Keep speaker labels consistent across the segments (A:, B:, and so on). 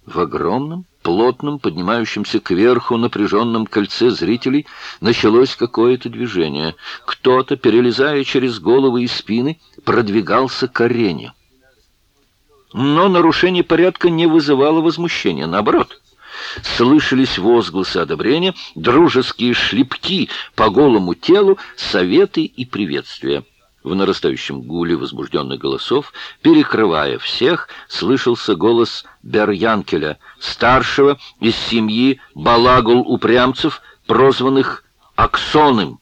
A: В огромном, плотном, поднимающемся кверху напряженном кольце зрителей началось какое-то движение. Кто-то, перелезая через головы и спины, продвигался к арене. Но нарушение порядка не вызывало возмущения, наоборот. Слышались возгласы одобрения, дружеские шлепки по голому телу, советы и приветствия. В нарастающем гуле возбужденных голосов, перекрывая всех, слышался голос Берянкеля, старшего из семьи балагул-упрямцев, прозванных Аксоным.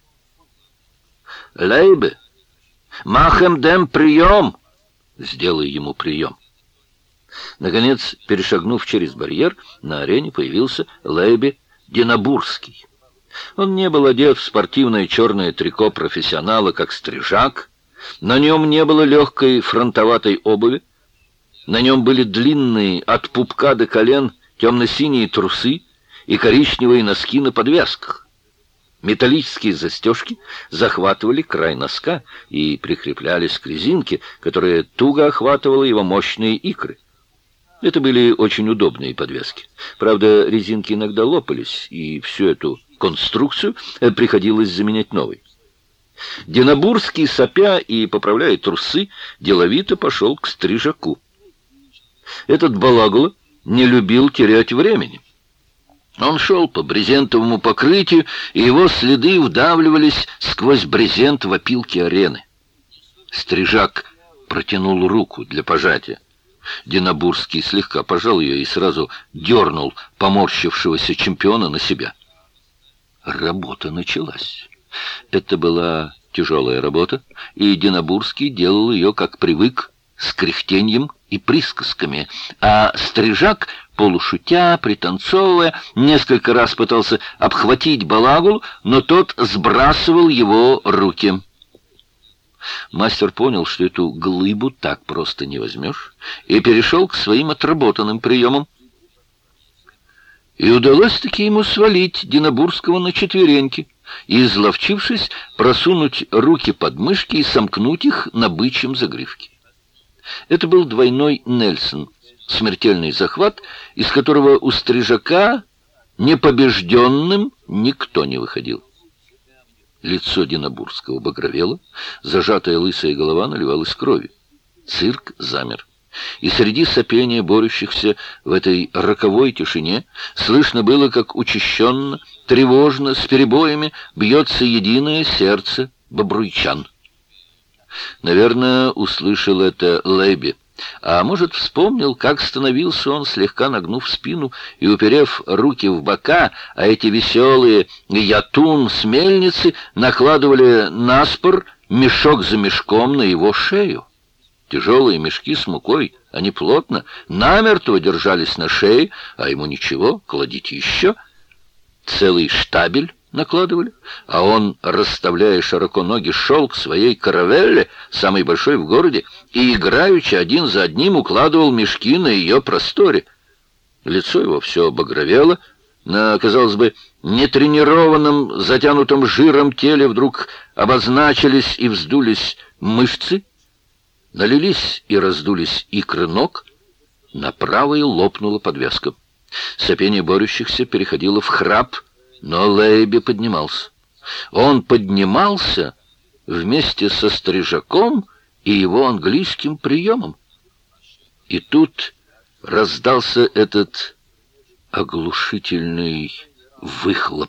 A: «Лейбе! Махем дем прием!» «Сделай ему прием!» Наконец, перешагнув через барьер, на арене появился Лейбе Динабурский. Он не был одет в спортивное черное трико профессионала, как Стрижак. На нем не было легкой фронтоватой обуви. На нем были длинные от пупка до колен темно-синие трусы и коричневые носки на подвязках. Металлические застежки захватывали край носка и прикреплялись к резинке, которая туго охватывала его мощные икры. Это были очень удобные подвески. Правда, резинки иногда лопались, и всю эту конструкцию приходилось заменять новой. Динабурский, сопя и поправляя трусы, деловито пошел к Стрижаку. Этот балагула не любил терять времени. Он шел по брезентовому покрытию, и его следы вдавливались сквозь брезент в опилки арены. Стрижак протянул руку для пожатия. Динабурский слегка пожал ее и сразу дернул поморщившегося чемпиона на себя. Работа началась. Это была тяжелая работа, и Динабурский делал ее, как привык, с кряхтеньем и присказками, а Стрижак, полушутя, пританцовывая, несколько раз пытался обхватить балагул, но тот сбрасывал его руки. Мастер понял, что эту глыбу так просто не возьмешь, и перешел к своим отработанным приемам. И удалось-таки ему свалить Динабурского на четвереньки и, изловчившись, просунуть руки под мышки и сомкнуть их на бычьем загривке. Это был двойной Нельсон, смертельный захват, из которого у Стрижака непобежденным никто не выходил. Лицо Динабурского багровело, зажатая лысая голова наливалась кровью. Цирк замер. И среди сопения борющихся в этой роковой тишине слышно было, как учащенно, тревожно, с перебоями бьется единое сердце бобруйчан. Наверное, услышал это Лейбе, а может, вспомнил, как становился он, слегка нагнув спину и уперев руки в бока, а эти веселые ятун с мельницы накладывали наспор мешок за мешком на его шею. Тяжелые мешки с мукой, они плотно, намертво держались на шее, а ему ничего, кладите еще. Целый штабель накладывали, а он, расставляя широко ноги, шел к своей каравелле, самой большой в городе, и играючи один за одним укладывал мешки на ее просторе. Лицо его все багровело, на, казалось бы, нетренированном, затянутом жиром теле вдруг обозначились и вздулись мышцы, налились и раздулись икры ног, на правой лопнула подвязка. Сопение борющихся переходило в храп, но Лейбе поднимался. Он поднимался вместе со Стрижаком и его английским приемом. И тут раздался этот оглушительный выхлоп.